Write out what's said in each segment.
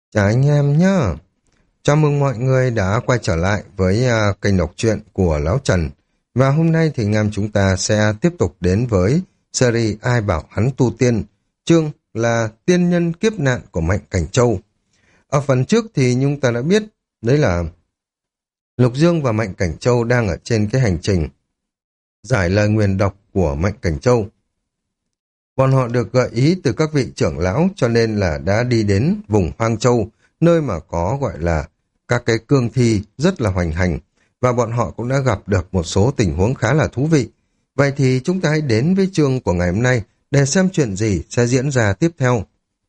Chào anh em nhá. Chào mừng mọi người đã quay trở lại với kênh đọc truyện của Lão Trần. Và hôm nay thì anh em chúng ta sẽ tiếp tục đến với series Ai bảo hắn tu tiên. Chương là tiên nhân kiếp nạn của Mạnh Cảnh Châu. Ở phần trước thì chúng ta đã biết đấy là Lục Dương và Mạnh Cảnh Châu đang ở trên cái hành trình giải lời nguyền độc của Mạnh Cảnh Châu. Bọn họ được gợi ý từ các vị trưởng lão cho nên là đã đi đến vùng Hoang Châu, nơi mà có gọi là các cái cương thi rất là hoành hành, và bọn họ cũng đã gặp được một số tình huống khá là thú vị. Vậy thì chúng ta hãy đến với chương của ngày hôm nay để xem chuyện gì sẽ diễn ra tiếp theo.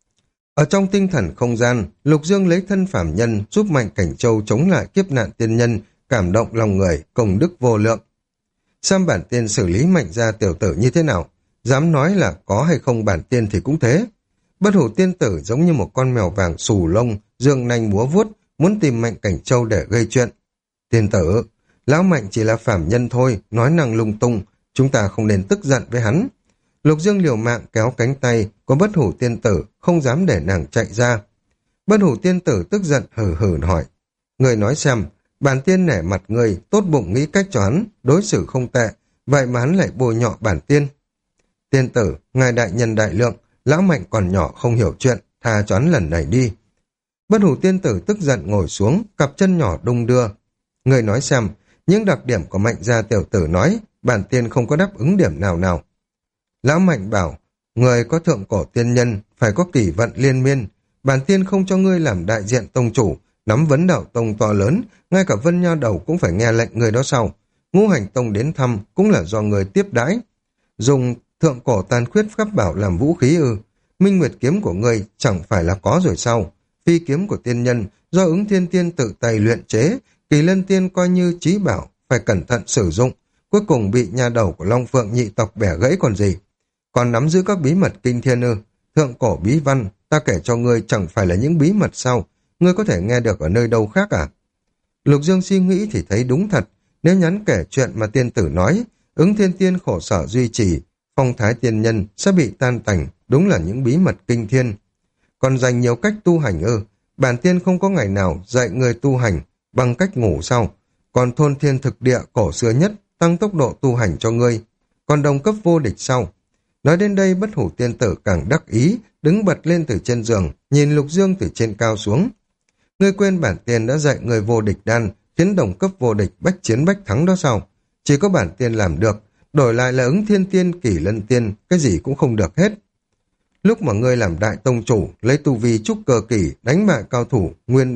Ở trong tinh thần không gian, Lục Dương lấy thân phàm nhân giúp Mạnh Cảnh Châu chống lại kiếp nạn tiên nhân, cảm động lòng người, công đức vô lượng. Xem bản tiên xử lý Mạnh gia tiểu tử như thế nào? Dám nói là có hay không bản tiên thì cũng thế. Bất hủ tiên tử giống như một con mèo vàng xù lông, dương nanh múa vuốt, muốn tìm Mạnh Cảnh Châu để gây chuyện. Tiên tử, lão Mạnh chỉ là phàm nhân thôi, nói năng lung tung, chúng ta không nên tức giận với hắn. Lục Dương liều mạng kéo cánh tay của bất hủ tiên tử, không dám để nàng chạy ra. Bất hủ tiên tử tức giận hừ hừ hỏi. Người nói xem, bản tiên nể mặt người, tốt bụng nghĩ cách cho hắn, đối xử không tệ, vậy mà hắn lại bôi nhọ bản tiên. Tiên tử, ngài đại nhân đại lượng, lão Mạnh còn nhỏ không hiểu chuyện, tha cho hắn lần này đi. Bất hủ tiên tử tức giận ngồi xuống, cặp chân nhỏ đung đưa. Người nói xem, những đặc điểm của Mạnh gia tiểu tử nói, bản tiên không có đáp ứng điểm nào nào. Lão Mạnh bảo, người có thượng cổ tiên nhân, phải có kỷ vận liên miên. Bản tiên không cho ngươi làm đại diện tông chủ, nắm vấn đạo tông to lớn, ngay cả Vân Nho Đầu cũng phải nghe lệnh người đó sau. Ngũ Hành Tông đến thăm cũng là do người tiếp đãi. Dùng thượng cổ tàn khuyết pháp bảo làm vũ khí ư? Minh Nguyệt kiếm của ngươi chẳng phải là có rồi sao? Phi kiếm của tiên nhân do Ứng Thiên Tiên tự tay luyện chế, Kỳ Lân Tiên coi như chí bảo, phải cẩn thận sử dụng, cuối cùng bị nha đầu của Long Phượng nhị tộc bẻ gãy còn gì. Còn nắm giữ các bí mật kinh thiên ư? Thượng cổ bí văn, ta kể cho ngươi chẳng phải là những bí mật sao? Ngươi có thể nghe được ở nơi đâu khác à? Lục Dương suy nghĩ thì thấy đúng thật, nếu nhắn kể chuyện mà tiên tử nói, Ứng Thiên Tiên khổ sở duy trì, phong thái tiên nhân sẽ bị tan tành, đúng là những bí mật kinh thiên. Còn dành nhiều cách tu hành ư? Bản tiên không có ngày nào dạy người tu hành bằng cách ngủ sau. Còn thôn thiên thực địa cổ xưa nhất tăng tốc độ tu hành cho ngươi. Còn đồng cấp vô địch sau. Nói đến đây bất hủ tiên tử càng đắc ý, đứng bật lên từ trên giường, nhìn Lục Dương từ trên cao xuống. Ngươi quên bản tiên đã dạy người vô địch đan, khiến đồng cấp vô địch bách chiến bách thắng đó sao? Chỉ có bản tiên làm được, đổi lại là Ứng Thiên Tiên, Kỷ Lân Tiên, cái gì cũng không được hết. Lúc mà ngươi làm đại tông chủ, lấy tu vi trúc cơ kỳ, đánh bại cao thủ,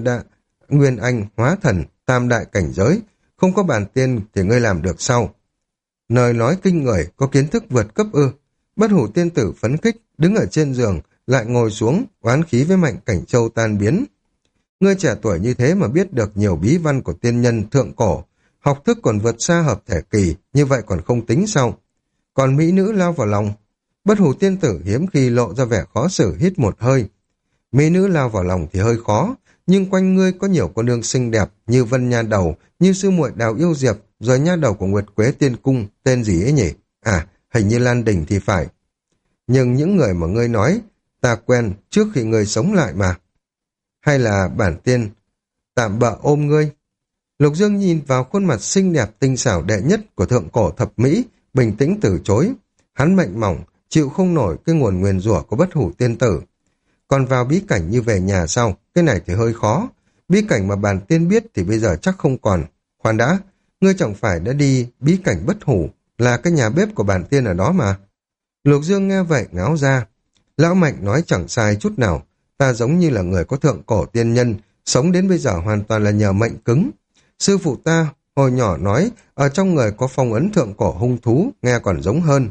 Nguyên Anh, Hóa Thần, tam đại cảnh giới, không có bản tiên thì ngươi làm được sao? Lời nói kinh người, có kiến thức vượt cấp ư? Bất hủ tiên tử phấn khích, đứng ở trên giường, lại ngồi xuống, oán khí với Mạnh Cảnh Châu tan biến. Ngươi trẻ tuổi như thế mà biết được nhiều bí văn của tiên nhân thượng cổ, học thức còn vượt xa hợp thể kỳ, như vậy còn không tính sao? Còn mỹ nữ lao vào lòng. Bất hủ tiên tử hiếm khi lộ ra vẻ khó xử, hít một hơi. Mỹ nữ lao vào lòng thì hơi khó, nhưng quanh ngươi có nhiều cô nương xinh đẹp như Vân Nha Đầu, như sư muội Đào Yêu Diệp, rồi nha đầu của Nguyệt Quế Tiên Cung, tên gì ấy nhỉ? À, hình như Lan Đình thì phải. Nhưng những người mà ngươi nói, ta quen trước khi ngươi sống lại mà. Hay là bản tiên tạm bợ ôm ngươi? Lục Dương nhìn vào khuôn mặt xinh đẹp tinh xảo đệ nhất của thượng cổ thập mỹ, bình tĩnh từ chối. Hắn mệnh mỏng, chịu không nổi cái nguồn nguyền rủa của bất hủ tiên tử. Còn vào bí cảnh như về nhà sau, cái này thì hơi khó. Bí cảnh mà bản tiên biết thì bây giờ chắc không còn. Khoan đã, ngươi chẳng phải đã đi bí cảnh bất hủ, là cái nhà bếp của bản tiên ở đó mà. Lục Dương nghe vậy ngáo ra. Lão Mạnh nói chẳng sai chút nào, ta giống như là người có thượng cổ tiên nhân, sống đến bây giờ hoàn toàn là nhờ mệnh cứng. Sư phụ ta hồi nhỏ nói, ở trong người có phong ấn thượng cổ hung thú, nghe còn giống hơn.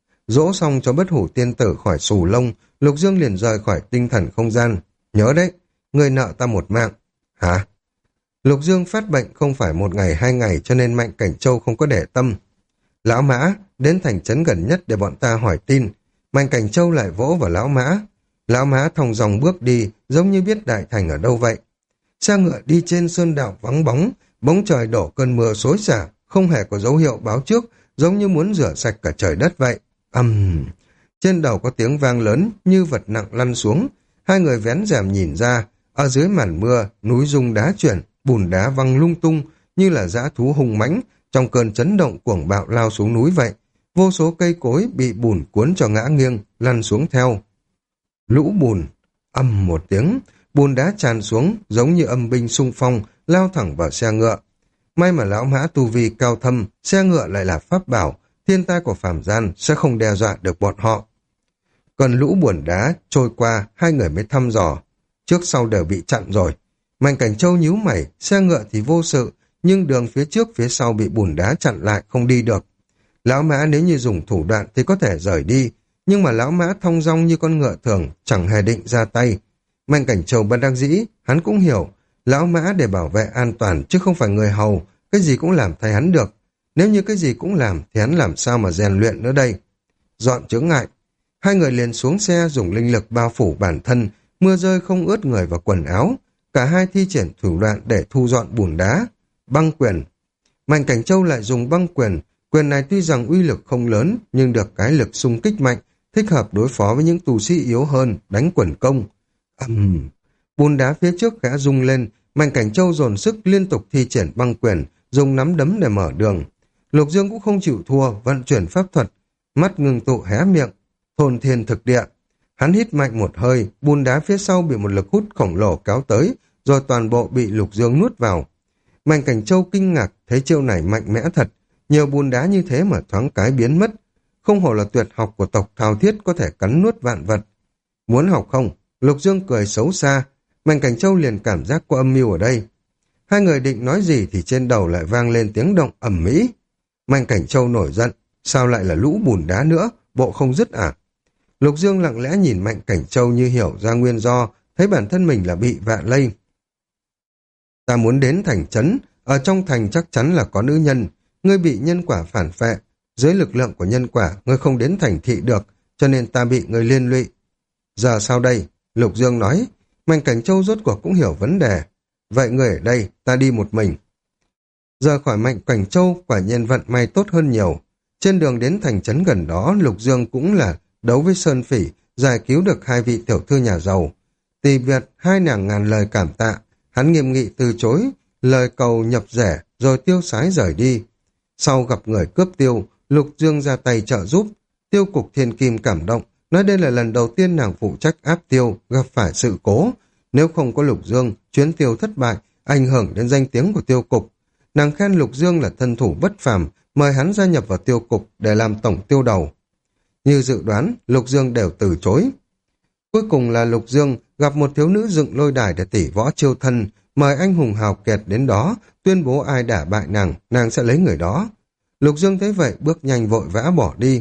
Dỗ xong cho bất hủ tiên tử khỏi xù lông, Lục Dương liền rời khỏi tinh thần không gian. Nhớ đấy, người nợ ta một mạng. Hả? Lục Dương phát bệnh không phải một ngày hai ngày, cho nên Mạnh Cảnh Châu không có để tâm. Lão Mã, đến thành trấn gần nhất để bọn ta hỏi tin. Mạnh Cảnh Châu lại vỗ vào Lão Mã. Lão Mã thong dòng bước đi, giống như biết đại thành ở đâu vậy. Xe ngựa đi trên sơn đạo vắng bóng, bóng trời đổ cơn mưa xối xả, không hề có dấu hiệu báo trước, giống như muốn rửa sạch cả trời đất vậy. Trên đầu có tiếng vang lớn như vật nặng lăn xuống. Hai người vén rèm nhìn ra, Ở dưới màn mưa, núi rung đá chuyển, bùn đá văng lung tung như là dã thú hung mãnh, trong cơn chấn động cuồng bạo lao xuống núi vậy. Vô số cây cối bị bùn cuốn cho ngã nghiêng, lăn xuống theo. Lũ bùn, ầm một tiếng, bùn đá tràn xuống giống như âm binh xung phong, lao thẳng vào xe ngựa. May mà lão mã tu vi cao thâm, xe ngựa lại là pháp bảo, thiên tai của phàm gian sẽ không đe dọa được bọn họ. Còn lũ bùn đá trôi qua, hai người mới thăm dò. Trước sau đều bị chặn rồi. Mạnh Cảnh Châu nhíu mày, xe ngựa thì vô sự, nhưng đường phía trước phía sau bị bùn đá chặn lại không đi được. Lão mã nếu như dùng thủ đoạn thì có thể rời đi, nhưng mà lão mã thong dong như con ngựa thường, chẳng hề định ra tay. Mạnh Cảnh Châu bất đắc dĩ, hắn cũng hiểu, lão mã để bảo vệ an toàn chứ không phải người hầu, cái gì cũng làm thay hắn được. Nếu như cái gì cũng làm thì hắn làm sao mà rèn luyện nữa đây. Dọn chướng ngại. Hai người liền xuống xe dùng linh lực bao phủ bản thân, mưa rơi không ướt người và quần áo. Cả hai thi triển thủ đoạn để thu dọn bùn đá. Băng quyền. Mạnh Cảnh Châu lại dùng băng quyền. Quyền này tuy rằng uy lực không lớn, nhưng được cái lực xung kích mạnh, thích hợp đối phó với những tù sĩ yếu hơn, đánh quần công. Bùn đá phía trước khẽ rung lên, Mạnh Cảnh Châu dồn sức liên tục thi triển băng quyền, dùng nắm đấm để mở đường. Lục Dương cũng không chịu thua, vận chuyển pháp thuật, mắt ngừng tụ hé miệng, thôn thiên thực địa. Hắn hít mạnh một hơi, bùn đá phía sau bị một lực hút khổng lồ kéo tới, rồi toàn bộ bị Lục Dương nuốt vào. Mạnh Cảnh Châu kinh ngạc, thấy chiêu này mạnh mẽ thật, nhiều bùn đá như thế mà thoáng cái biến mất. Không hổ là tuyệt học của tộc Thao Thiết có thể cắn nuốt vạn vật. Muốn học không? Lục Dương cười xấu xa, Mạnh Cảnh Châu liền cảm giác có âm mưu ở đây. Hai người định nói gì thì trên đầu lại vang lên tiếng động ầm ĩ. Mạnh Cảnh Châu nổi giận, sao lại là lũ bùn đá nữa, bộ không dứt à? Lục Dương lặng lẽ nhìn Mạnh Cảnh Châu như hiểu ra nguyên do, thấy bản thân mình là bị vạ lây. Ta muốn đến thành trấn, ở trong thành chắc chắn là có nữ nhân, ngươi bị nhân quả phản phệ, dưới lực lượng của nhân quả ngươi không đến thành thị được, cho nên ta bị ngươi liên lụy. Giờ sao đây? Lục Dương nói. Mạnh Cảnh Châu rốt cuộc cũng hiểu vấn đề. Vậy ngươi ở đây, ta đi một mình. Giờ khỏi Mạnh Cảnh Châu, quả nhiên vận may tốt hơn nhiều. Trên đường đến thành trấn gần đó, Lục Dương cũng là đấu với Sơn Phỉ, giải cứu được hai vị tiểu thư nhà giàu. Tỳ biệt hai nàng ngàn lời cảm tạ, hắn nghiêm nghị từ chối, lời cầu nhập rẻ, rồi tiêu sái rời đi. Sau gặp người cướp Tiêu, Lục Dương ra tay trợ giúp. Tiêu Cục Thiên Kim cảm động, nói đây là lần đầu tiên nàng phụ trách áp Tiêu gặp phải sự cố. Nếu không có Lục Dương, chuyến Tiêu thất bại, ảnh hưởng đến danh tiếng của Tiêu Cục. Nàng khen Lục Dương là thân thủ bất phàm, mời hắn gia nhập vào Tiêu Cục để làm tổng tiêu đầu. Như dự đoán, Lục Dương đều từ chối. Cuối cùng là Lục Dương gặp một thiếu nữ dựng lôi đài để tỉ võ chiêu thân, mời anh hùng hào kiệt đến đó, tuyên bố ai đả bại nàng sẽ lấy người đó. Lục Dương thấy vậy bước nhanh vội vã bỏ đi.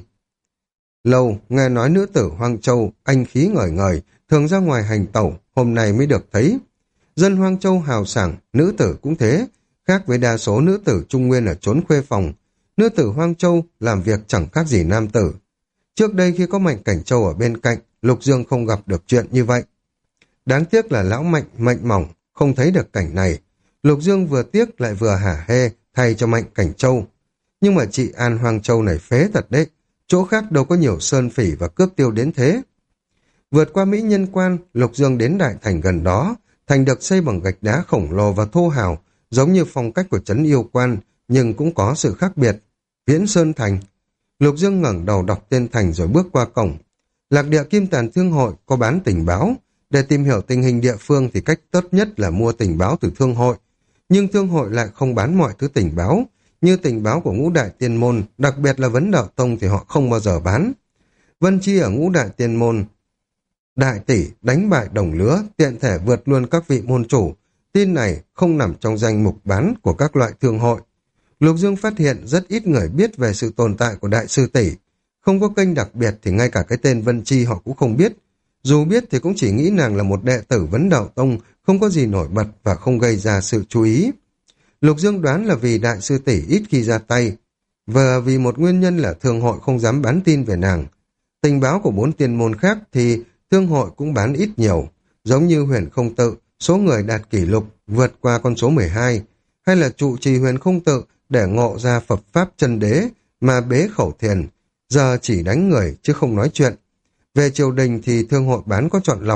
Lâu, nghe nói nữ tử Hoang Châu, anh khí ngời ngời, thường ra ngoài hành tẩu, hôm nay mới được thấy. Dân Hoang Châu hào sảng, nữ tử cũng thế, khác với đa số nữ tử Trung Nguyên ở trốn khuê phòng. Nữ tử Hoang Châu làm việc chẳng khác gì nam tử. Trước đây khi có Mạnh Cảnh Châu ở bên cạnh, Lục Dương không gặp được chuyện như vậy. Đáng tiếc là lão Mạnh mệnh mỏng, không thấy được cảnh này. Lục Dương vừa tiếc lại vừa hả hê thay cho Mạnh Cảnh Châu. Nhưng mà chị An Hoang Châu này phế thật đấy, chỗ khác đâu có nhiều sơn phỉ và cướp Tiêu đến thế. Vượt qua Mỹ Nhân Quan, Lục Dương đến đại thành gần đó, thành được xây bằng gạch đá khổng lồ và thô hào, giống như phong cách của trấn Yêu Quan, nhưng cũng có sự khác biệt. Viễn Sơn Thành. Lục Dương ngẩng đầu đọc tên thành rồi bước qua cổng. Lạc địa Kim Tàn Thương Hội có bán tình báo. Để tìm hiểu tình hình địa phương thì cách tốt nhất là mua tình báo từ thương hội. Nhưng thương hội lại không bán mọi thứ tình báo. Như tình báo của Ngũ Đại Tiên Môn, đặc biệt là Vấn Đạo Tông thì họ không bao giờ bán. Vân Chi ở Ngũ Đại Tiên Môn, đại tỷ đánh bại đồng lứa, tiện thể vượt luôn các vị môn chủ. Tin này không nằm trong danh mục bán của các loại thương hội. Lục Dương phát hiện rất ít người biết về sự tồn tại của Đại sư tỷ. Không có kênh đặc biệt thì ngay cả cái tên Vân Chi họ cũng không biết. Dù biết thì cũng chỉ nghĩ nàng là một đệ tử Vấn Đạo Tông, không có gì nổi bật và không gây ra sự chú ý. Lục Dương đoán là vì Đại sư tỷ ít khi ra tay, và vì một nguyên nhân là thương hội không dám bán tin về nàng. Tình báo của 4 tiên môn khác thì thương hội cũng bán ít nhiều, giống như Huyền Không Tự, số người đạt kỷ lục vượt qua con số 12, hay là trụ trì Huyền Không Tự để ngộ ra Phật Pháp chân đế mà bế khẩu thiền, giờ chỉ đánh người chứ không nói chuyện. Về triều đình thì thương hội bán có chọn lọc,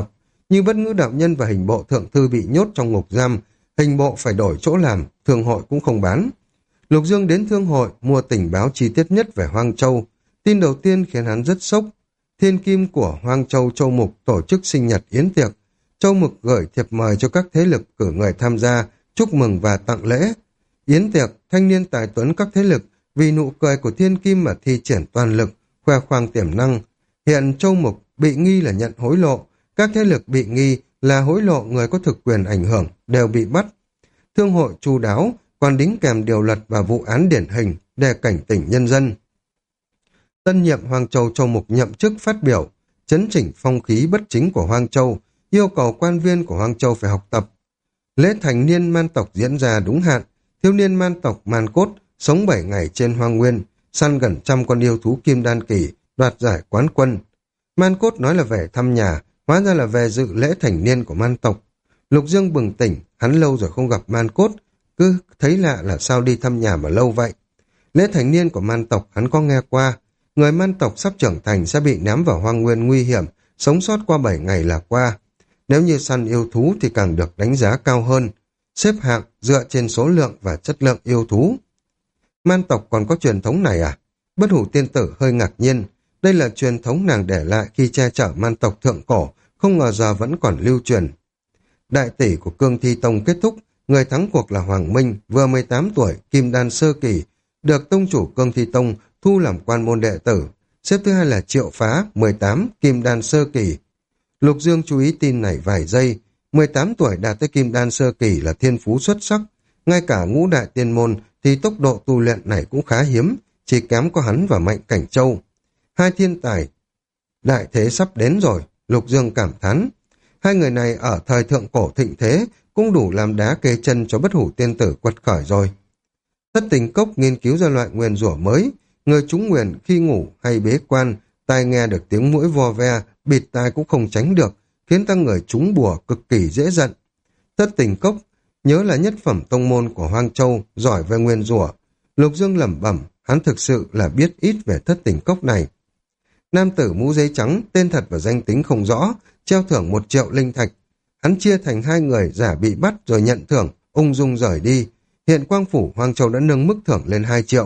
Nhưng Bất Ngữ đạo nhân và hình bộ thượng thư bị nhốt trong ngục giam, hình bộ phải đổi chỗ làm, thương hội cũng không bán. Lục Dương đến thương hội mua tình báo chi tiết nhất về Hoang Châu. Tin đầu tiên khiến hắn rất sốc. Thiên kim của Hoang Châu Châu Mục tổ chức sinh nhật yến tiệc. Châu Mục gửi thiệp mời cho các thế lực cử người tham gia, chúc mừng và tặng lễ. Yến tiệc, thanh niên tài tuấn các thế lực vì nụ cười của thiên kim mà thi triển toàn lực, khoe khoang tiềm năng. Hiện Châu Mục bị nghi là nhận hối lộ, các thế lực bị nghi là hối lộ người có thực quyền ảnh hưởng đều bị bắt. Thương hội chu đáo, còn đính kèm điều luật và vụ án điển hình để cảnh tỉnh nhân dân. Tân nhiệm Hoang Châu Châu Mục nhậm chức phát biểu, chấn chỉnh phong khí bất chính của Hoang Châu, yêu cầu quan viên của Hoang Châu phải học tập. Lễ thành niên man tộc diễn ra đúng hạn, thiếu niên man tộc Man Cốt sống 7 ngày trên hoang nguyên, săn gần 100 con yêu thú kim đan kỳ, đoạt giải quán quân. Man Cốt nói là về thăm nhà, hóa ra là về dự lễ thành niên của man tộc. Lục Dương bừng tỉnh, hắn lâu rồi không gặp Man Cốt, cứ thấy lạ là sao đi thăm nhà mà lâu vậy. Lễ thành niên của man tộc hắn có nghe qua, người man tộc sắp trưởng thành sẽ bị ném vào hoang nguyên nguy hiểm, sống sót qua 7 ngày là qua. Nếu như săn yêu thú thì càng được đánh giá cao hơn, xếp hạng dựa trên số lượng và chất lượng yêu thú. Man tộc còn có truyền thống này à? Bất Hủ tiên tử hơi ngạc nhiên, đây là truyền thống nàng để lại khi che chở man tộc thượng cổ, không ngờ giờ vẫn còn lưu truyền. Đại tỷ của Cương Thi Tông kết thúc, người thắng cuộc là Hoàng Minh, vừa 18 tuổi, kim đan sơ kỳ, được tông chủ Cương Thi Tông thu làm quan môn đệ tử. Xếp thứ hai là Triệu Phá, 18, kim đan sơ kỳ. Lục Dương chú ý tin này vài giây, 18 tuổi đạt tới kim đan sơ kỳ là thiên phú xuất sắc, ngay cả ngũ đại tiên môn thì tốc độ tu luyện này cũng khá hiếm, chỉ kém có hắn và Mạnh Cảnh Châu. Hai thiên tài, đại thế sắp đến rồi, Lục Dương cảm thán. Hai người này ở thời thượng cổ thịnh thế cũng đủ làm đá kê chân cho Bất Hủ tiên tử quật khởi rồi. Thất Tình Cốc nghiên cứu ra loại nguyền rủa mới, người trúng nguyền khi ngủ hay bế quan, tai nghe được tiếng muỗi vo ve, bịt tai cũng không tránh được, khiến ta người trúng bùa cực kỳ dễ giận. Thất Tình Cốc nhớ là nhất phẩm tông môn của Hoang Châu, giỏi về nguyền rủa. Lục Dương lẩm bẩm, hắn thực sự là biết ít về Thất Tình Cốc này. Nam tử mũ giấy trắng, tên thật và danh tính không rõ, treo thưởng 1 triệu linh thạch. Hắn chia thành 2 người giả bị bắt rồi nhận thưởng, ung dung rời đi. Hiện Quang Phủ Hoang Châu đã nâng mức thưởng lên 2 triệu.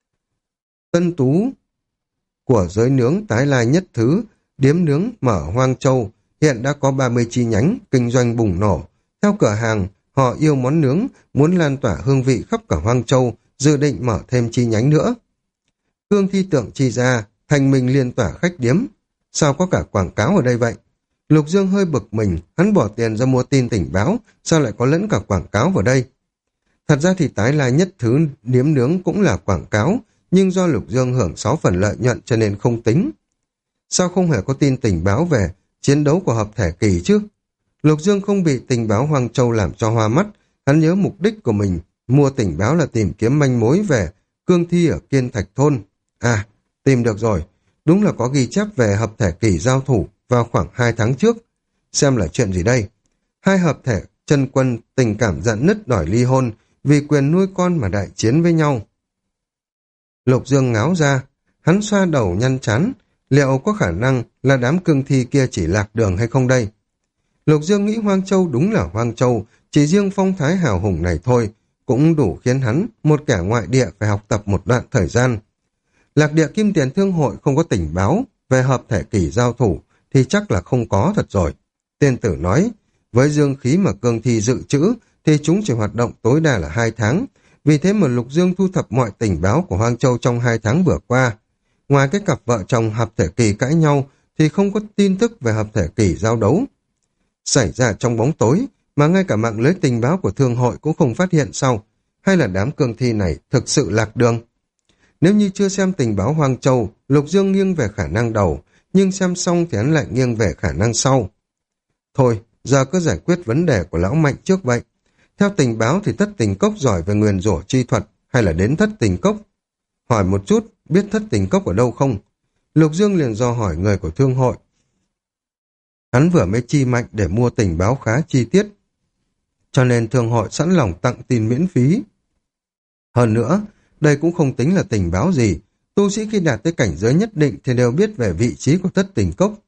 Tân tú của giới nướng tái lai nhất thứ, điếm nướng mở Hoang Châu, hiện đã có 30 chi nhánh, kinh doanh bùng nổ. Theo cửa hàng, họ yêu món nướng, muốn lan tỏa hương vị khắp cả Hoang Châu, dự định mở thêm chi nhánh nữa. Cương Thi Tượng chi ra, thành mình liên tỏa khách điếm. Sao có cả quảng cáo ở đây vậy? Lục Dương hơi bực mình, hắn bỏ tiền ra mua tin tình báo, sao lại có lẫn cả quảng cáo vào đây? Thật ra thì tái lai nhất thứ điếm nướng cũng là quảng cáo, nhưng do Lục Dương hưởng 6 phần lợi nhuận cho nên không tính. Sao không hề có tin tình báo về chiến đấu của hợp thể kỳ chứ? Lục Dương không bị tình báo Hoang Châu làm cho hoa mắt, hắn nhớ mục đích của mình, mua tình báo là tìm kiếm manh mối về cương thi ở Kiên Thạch Thôn. À, tìm được rồi, đúng là có ghi chép về hợp thể kỳ giao thủ vào khoảng 2 tháng trước. Xem là chuyện gì đây? 2 hợp thể chân quân tình cảm rạn nứt đòi ly hôn vì quyền nuôi con mà đại chiến với nhau. Lục Dương ngáo ra, hắn xoa đầu nhăn chán, liệu có khả năng là đám cương thi kia chỉ lạc đường hay không đây? Lục Dương nghĩ Hoang Châu đúng là Hoang Châu, chỉ riêng phong thái hào hùng này thôi, cũng đủ khiến hắn, một kẻ ngoại địa, phải học tập một đoạn thời gian. Lạc địa Kim Tiền Thương hội không có tình báo về hợp thể kỳ giao thủ thì chắc là không có thật rồi. Tiên tử nói, với dương khí mà cương thi dự trữ thì chúng chỉ hoạt động tối đa là 2 tháng, vì thế mà Lục Dương thu thập mọi tình báo của Hoang Châu trong 2 tháng vừa qua. Ngoài cái cặp vợ chồng hợp thể kỳ cãi nhau thì không có tin tức về hợp thể kỳ giao đấu. Xảy ra trong bóng tối mà ngay cả mạng lưới tình báo của thương hội cũng không phát hiện sau, hay là đám cương thi này thực sự lạc đường? Nếu như chưa xem tình báo Hoang Châu, Lục Dương nghiêng về khả năng đầu, nhưng xem xong thì hắn lại nghiêng về khả năng sau. Thôi, giờ cứ giải quyết vấn đề của lão Mạnh trước vậy. Theo tình báo thì Thất Tình Cốc giỏi về nguyền rủa chi thuật, hay là đến Thất Tình Cốc? Hỏi một chút, biết Thất Tình Cốc ở đâu không? Lục Dương liền do hỏi người của thương hội. Hắn vừa mới chi mạnh để mua tình báo khá chi tiết, cho nên thương hội sẵn lòng tặng tin miễn phí. Hơn nữa, đây cũng không tính là tình báo gì. Tu sĩ khi đạt tới cảnh giới nhất định thì đều biết về vị trí của Thất Tình Cốc.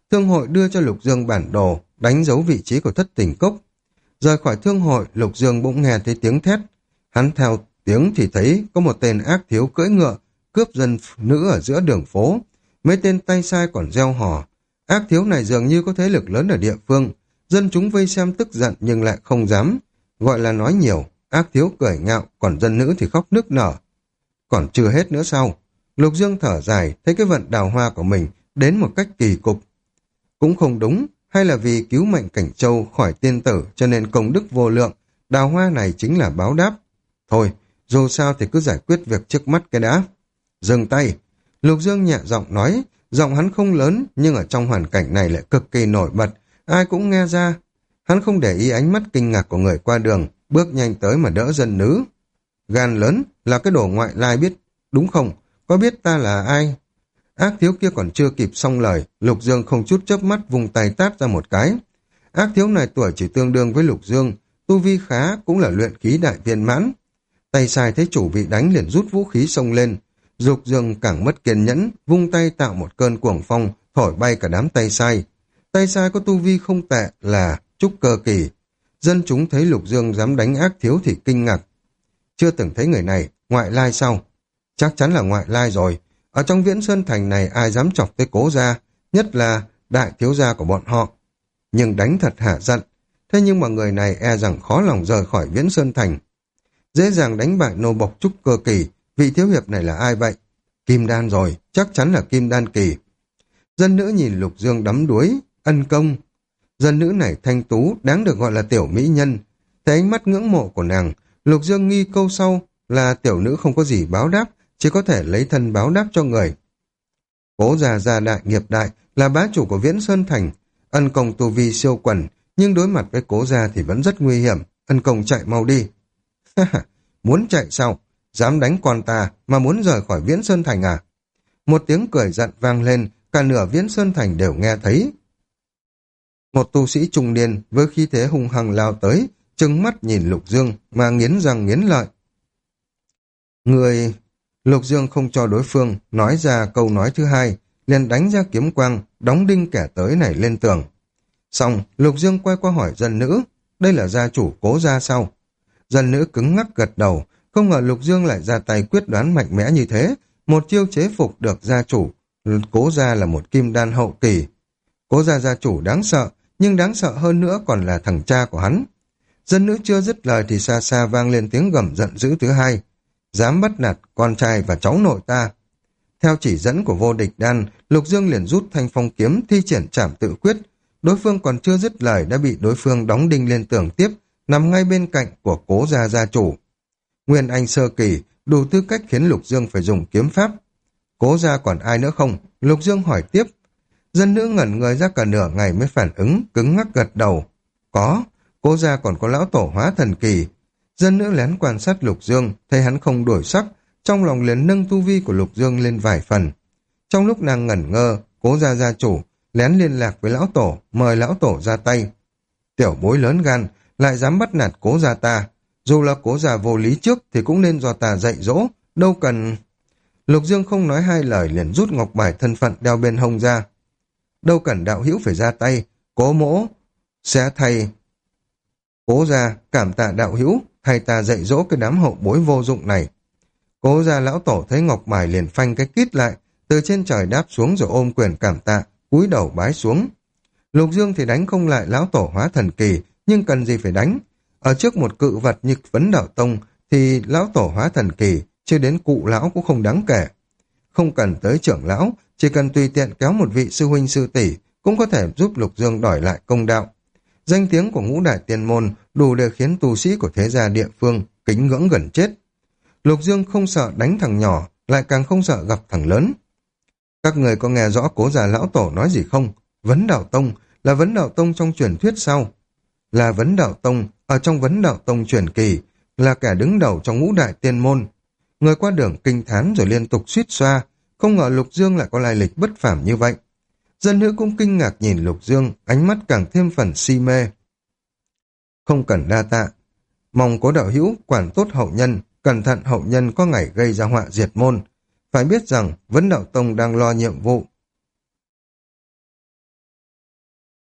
Thương hội đưa cho Lục Dương bản đồ, đánh dấu vị trí của Thất Tình Cốc. Rời khỏi thương hội, Lục Dương bỗng nghe thấy tiếng thét. Hắn theo tiếng thì thấy có một tên ác thiếu cưỡi ngựa, cướp dân nữ ở giữa đường phố. Mấy tên tay sai còn reo hò. Ác thiếu này dường như có thế lực lớn ở địa phương. Dân chúng vây xem tức giận nhưng lại không dám. Gọi là nói nhiều, ác thiếu cười ngạo, còn dân nữ thì khóc nức nở. Còn chưa hết nữa sao? Lục Dương thở dài, thấy cái vận đào hoa của mình đến một cách kỳ cục. Cũng không đúng, hay là vì cứu mệnh Cảnh Châu khỏi tiên tử cho nên công đức vô lượng, đào hoa này chính là báo đáp. Thôi, dù sao thì cứ giải quyết việc trước mắt cái đã. Dừng tay, Lục Dương nhẹ giọng nói, giọng hắn không lớn nhưng ở trong hoàn cảnh này lại cực kỳ nổi bật, ai cũng nghe ra. Hắn không để ý ánh mắt kinh ngạc của người qua đường, bước nhanh tới mà đỡ dân nữ. Gan lớn là cái đồ ngoại lai biết, đúng không? Có biết ta là ai? Ác thiếu kia còn chưa kịp xong lời, Lục Dương không chút chớp mắt vùng tay tát ra một cái. Ác thiếu này tuổi chỉ tương đương với Lục Dương, tu vi khá cũng là luyện khí đại viên mãn. Tay sai thấy chủ bị đánh liền rút vũ khí xông lên. Lục Dương càng mất kiên nhẫn, vung tay tạo một cơn cuồng phong, thổi bay cả đám tay sai. Tay sai có tu vi không tệ là trúc cơ kỳ. Dân chúng thấy Lục Dương dám đánh ác thiếu thì kinh ngạc. Chưa từng thấy người này, ngoại lai sao? Chắc chắn là ngoại lai rồi. Ở trong Viễn Sơn Thành này ai dám chọc tới Cố gia, nhất là đại thiếu gia của bọn họ. Nhưng đánh thật hả giận. Thế nhưng mà người này e rằng khó lòng rời khỏi Viễn Sơn Thành. Dễ dàng đánh bại nô bộc trúc cơ kỳ, vị thiếu hiệp này là ai vậy? Kim đan rồi, chắc chắn là kim đan kỳ. Dân nữ nhìn Lục Dương đắm đuối, ân công. Dân nữ này thanh tú, đáng được gọi là tiểu mỹ nhân. Thấy ánh mắt ngưỡng mộ của nàng, Lục Dương nghi câu sau là tiểu nữ không có gì báo đáp, chỉ có thể lấy thân báo đáp cho người. Cố gia gia đại nghiệp đại, là bá chủ của Viễn Sơn Thành, ân công tu vi siêu quần, nhưng đối mặt với Cố gia thì vẫn rất nguy hiểm, ân công chạy mau đi. Muốn chạy sao? Dám đánh con ta mà muốn rời khỏi Viễn Sơn Thành à? Một tiếng cười giận vang lên, cả nửa Viễn Sơn Thành đều nghe thấy. Một tu sĩ trung niên với khí thế hung hăng lao tới, trừng mắt nhìn Lục Dương mà nghiến răng nghiến lợi. Người... Lục Dương không cho đối phương nói ra câu nói thứ hai, liền đánh ra kiếm quang, đóng đinh kẻ tới này lên tường. Xong, Lục Dương quay qua hỏi dân nữ, đây là gia chủ Cố gia sao? Dân nữ cứng ngắc gật đầu, không ngờ Lục Dương lại ra tay quyết đoán mạnh mẽ như thế, một chiêu chế phục được gia chủ. Cố gia là một kim đan hậu kỳ. Cố gia gia chủ đáng sợ, nhưng đáng sợ hơn nữa còn là thằng cha của hắn. Dân nữ chưa dứt lời thì xa xa vang lên tiếng gầm giận dữ thứ hai. Dám bắt nạt con trai và cháu nội ta. Theo chỉ dẫn của vô địch đan, Lục Dương liền rút thanh phong kiếm thi triển trảm tự quyết. Đối phương còn chưa dứt lời đã bị đối phương đóng đinh lên tường tiếp, nằm ngay bên cạnh của Cố gia gia chủ. Nguyên Anh sơ kỳ, đủ tư cách khiến Lục Dương phải dùng kiếm pháp. Cố gia còn ai nữa không? Lục Dương hỏi tiếp. Dân nữ ngẩn người ra cả nửa ngày mới phản ứng, cứng ngắc gật đầu. Có, Cố gia còn có lão tổ hóa thần kỳ. Dân nữ lén quan sát Lục Dương, thấy hắn không đổi sắc, trong lòng liền nâng tu vi của Lục Dương lên vài phần. Trong lúc nàng ngẩn ngơ, Cố gia gia chủ lén liên lạc với lão tổ, mời lão tổ ra tay. Tiểu bối lớn gan, lại dám bắt nạt Cố gia ta. Dù là Cố gia vô lý trước thì cũng nên do ta dạy dỗ, đâu cần... Lục Dương không nói hai lời liền rút ngọc bài thân phận đeo bên hông ra. Đâu cần đạo hữu phải ra tay, Cố mỗ sẽ thay Cố gia cảm tạ đạo hữu, thay ta dạy dỗ cái đám hậu bối vô dụng này. Cố gia lão tổ thấy ngọc bài liền phanh cái kít lại, từ trên trời đáp xuống rồi ôm quyền cảm tạ, cúi đầu bái xuống. Lục Dương thì đánh không lại lão tổ hóa thần kỳ, nhưng cần gì phải đánh. Ở trước một cự vật như Vấn Đạo Tông thì lão tổ hóa thần kỳ, chứ đến cụ lão cũng không đáng kể. Không cần tới trưởng lão, chỉ cần tùy tiện kéo một vị sư huynh sư tỷ cũng có thể giúp Lục Dương đòi lại công đạo. Danh tiếng của ngũ đại tiên môn đủ để khiến tu sĩ của thế gia địa phương kính ngưỡng gần chết. Lục Dương không sợ đánh thằng nhỏ, lại càng không sợ gặp thằng lớn. Các người có nghe rõ Cố gia lão tổ nói gì không? Vấn Đạo Tông là Vấn Đạo Tông trong truyền thuyết sao? Là Vấn Đạo Tông, ở trong Vấn Đạo Tông truyền kỳ, là kẻ đứng đầu trong ngũ đại tiên môn. Người qua đường kinh thán rồi liên tục suýt xoa, không ngờ Lục Dương lại có lai lịch bất phàm như vậy. Dân nữ cũng kinh ngạc nhìn Lục Dương, ánh mắt càng thêm phần si mê. Không cần đa tạ, mong Cố đạo hữu quản tốt hậu nhân, cẩn thận hậu nhân có ngày gây ra họa diệt môn. Phải biết rằng Vấn Đạo Tông đang lo nhiệm vụ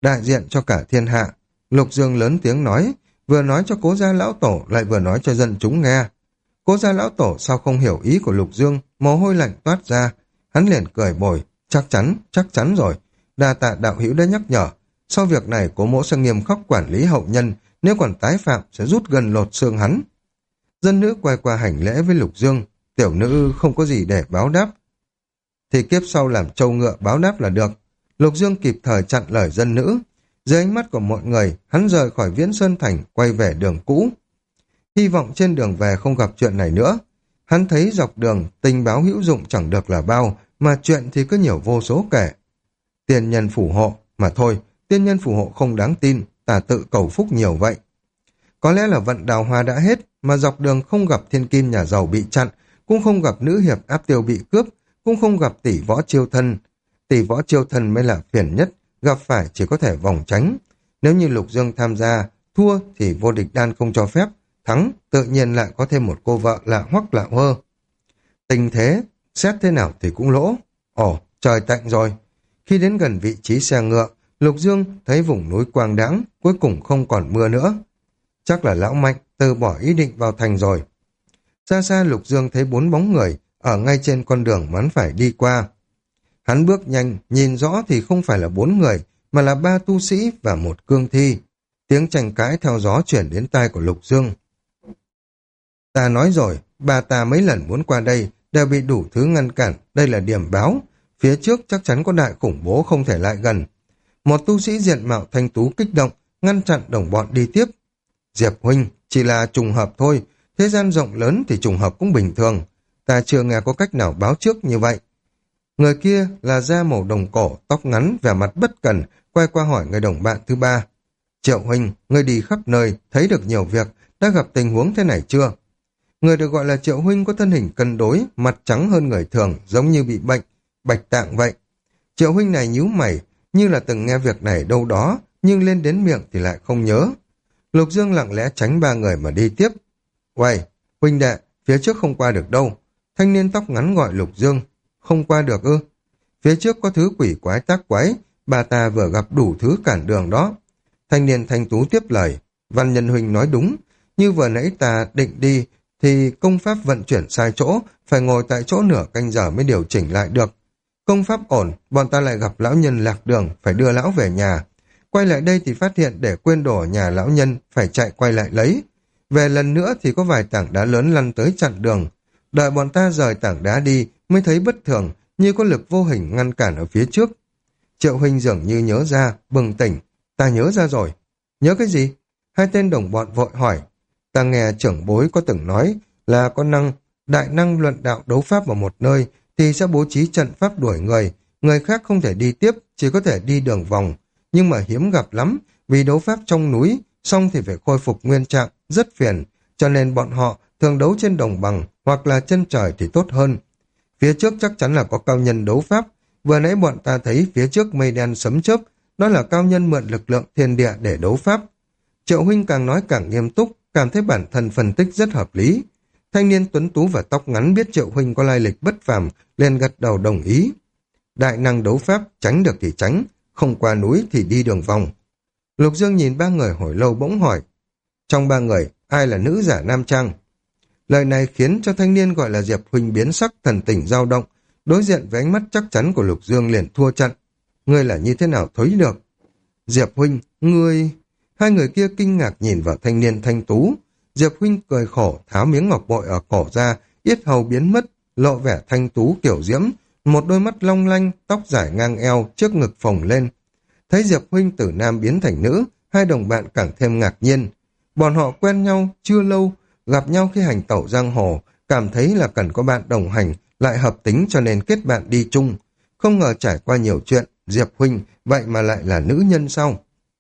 đại diện cho cả thiên hạ. Lục Dương lớn tiếng nói, vừa nói cho Cố gia lão tổ lại vừa nói cho dân chúng nghe. Cố gia lão tổ sao không hiểu ý của Lục Dương, mồ hôi lạnh toát ra. Hắn liền cười bồi, chắc chắn rồi. Đa tạ đạo hữu đã nhắc nhở. Sau việc này Cố mỗ sẽ nghiêm khắc quản lý hậu nhân, nếu còn tái phạm sẽ rút gần lột xương hắn. Dân nữ quay qua hành lễ với Lục Dương, tiểu nữ không có gì để báo đáp. Thì kiếp sau làm trâu ngựa báo đáp là được. Lục Dương kịp thời chặn lời dân nữ. Dưới ánh mắt của mọi người, hắn rời khỏi Viễn Sơn Thành, quay về đường cũ. Hy vọng trên đường về không gặp chuyện này nữa. Hắn thấy dọc đường, tình báo hữu dụng chẳng được là bao, mà chuyện thì có nhiều vô số kể. Tiên nhân phù hộ, mà thôi, tiên nhân phù hộ không đáng tin, ta tự cầu phúc nhiều vậy. Có lẽ là vận đào hoa đã hết, mà dọc đường không gặp thiên kim nhà giàu bị chặn, cũng không gặp nữ hiệp áp tiêu bị cướp, cũng không gặp tỷ võ chiêu thân. Tỷ võ chiêu thân mới là phiền nhất, gặp phải chỉ có thể vòng tránh. Nếu như Lục Dương tham gia, thua thì vô địch đan không cho phép, thắng tự nhiên lại có thêm một cô vợ lạ hoắc lạ hơ. Tình thế, xét thế nào thì cũng lỗ. Ồ, trời tạnh rồi. Khi đến gần vị trí xe ngựa, Lục Dương thấy vùng núi quang đãng, cuối cùng không còn mưa nữa. Chắc là lão Mạnh từ bỏ ý định vào thành rồi. Xa xa Lục Dương thấy 4 bóng người ở ngay trên con đường mà hắn phải đi qua. Hắn bước nhanh, nhìn rõ thì không phải là 4 người, mà là 3 tu sĩ và 1 cương thi. Tiếng tranh cãi theo gió chuyển đến tai của Lục Dương. Ta nói rồi, bà ta mấy lần muốn qua đây đều bị đủ thứ ngăn cản, đây là điểm báo. Phía trước chắc chắn có đại khủng bố không thể lại gần. Một tu sĩ diện mạo thanh tú kích động, ngăn chặn đồng bọn đi tiếp. Diệp huynh, chỉ là trùng hợp thôi, thế gian rộng lớn thì trùng hợp cũng bình thường. Ta chưa nghe có cách nào báo trước như vậy. Người kia là da màu đồng cổ, tóc ngắn, vẻ mặt bất cần, quay qua hỏi người đồng bạn thứ 3. Triệu huynh, người đi khắp nơi, thấy được nhiều việc, đã gặp tình huống thế này chưa? Người được gọi là Triệu huynh có thân hình cân đối, mặt trắng hơn người thường, giống như bị bệnh, bạch tạng vậy. Triệu huynh này nhíu mày, như là từng nghe việc này đâu đó, nhưng lên đến miệng thì lại không nhớ. Lục Dương lặng lẽ tránh 3 người mà đi tiếp. Uầy, huynh đệ, phía trước không qua được đâu. Thanh niên tóc ngắn gọi Lục Dương. Không qua được ư? Phía trước có thứ quỷ quái tác quái, bà ta vừa gặp đủ thứ cản đường đó. Thanh niên thanh tú tiếp lời. Văn nhân huynh nói đúng, như vừa nãy ta định đi, thì công pháp vận chuyển sai chỗ, phải ngồi tại chỗ nửa canh giờ mới điều chỉnh lại được. Công pháp ổn, bọn ta lại gặp lão nhân lạc đường, phải đưa lão về nhà. Quay lại đây thì phát hiện để quên đồ ở nhà lão nhân, phải chạy quay lại lấy. Về lần nữa thì có vài tảng đá lớn lăn tới chặn đường. Đợi bọn ta rời tảng đá đi, mới thấy bất thường, như có lực vô hình ngăn cản ở phía trước. Triệu huynh dường như nhớ ra, bừng tỉnh. Ta nhớ ra rồi. Nhớ cái gì? Hai tên đồng bọn vội hỏi. Ta nghe trưởng bối có từng nói là có đại năng luận đạo đấu pháp ở một nơi thì sẽ bố trí trận pháp đuổi người. Người khác không thể đi tiếp, chỉ có thể đi đường vòng. Nhưng mà hiếm gặp lắm, vì đấu pháp trong núi, xong thì phải khôi phục nguyên trạng, rất phiền. Cho nên bọn họ thường đấu trên đồng bằng hoặc là chân trời thì tốt hơn. Phía trước chắc chắn là có cao nhân đấu pháp. Vừa nãy bọn ta thấy phía trước mây đen sấm chớp, đó là cao nhân mượn lực lượng thiên địa để đấu pháp. Triệu huynh càng nói càng nghiêm túc, cảm thấy bản thân phân tích rất hợp lý. Thanh niên tuấn tú và tóc ngắn biết Triệu huynh có lai lịch bất phàm, liền gật đầu đồng ý. Đại năng đấu pháp, tránh được thì tránh, không qua núi thì đi đường vòng. Lục Dương nhìn 3 người hồi lâu bỗng hỏi. Trong 3 người, ai là nữ giả nam trang? Lời này khiến cho thanh niên gọi là Diệp huynh biến sắc, thần tình dao động, đối diện với ánh mắt chắc chắn của Lục Dương liền thua trận. Ngươi là như thế nào thối được? Diệp huynh, ngươi... Hai người kia kinh ngạc nhìn vào thanh niên thanh tú. Diệp huynh cười khổ, tháo miếng ngọc bội ở cổ ra, yết hầu biến mất, lộ vẻ thanh tú kiểu diễm, một đôi mắt long lanh, tóc dài ngang eo, trước ngực phồng lên. Thấy Diệp huynh từ nam biến thành nữ, hai đồng bạn càng thêm ngạc nhiên. Bọn họ quen nhau chưa lâu, gặp nhau khi hành tẩu giang hồ, cảm thấy là cần có bạn đồng hành, lại hợp tính cho nên kết bạn đi chung. Không ngờ trải qua nhiều chuyện, Diệp huynh vậy mà lại là nữ nhân sao?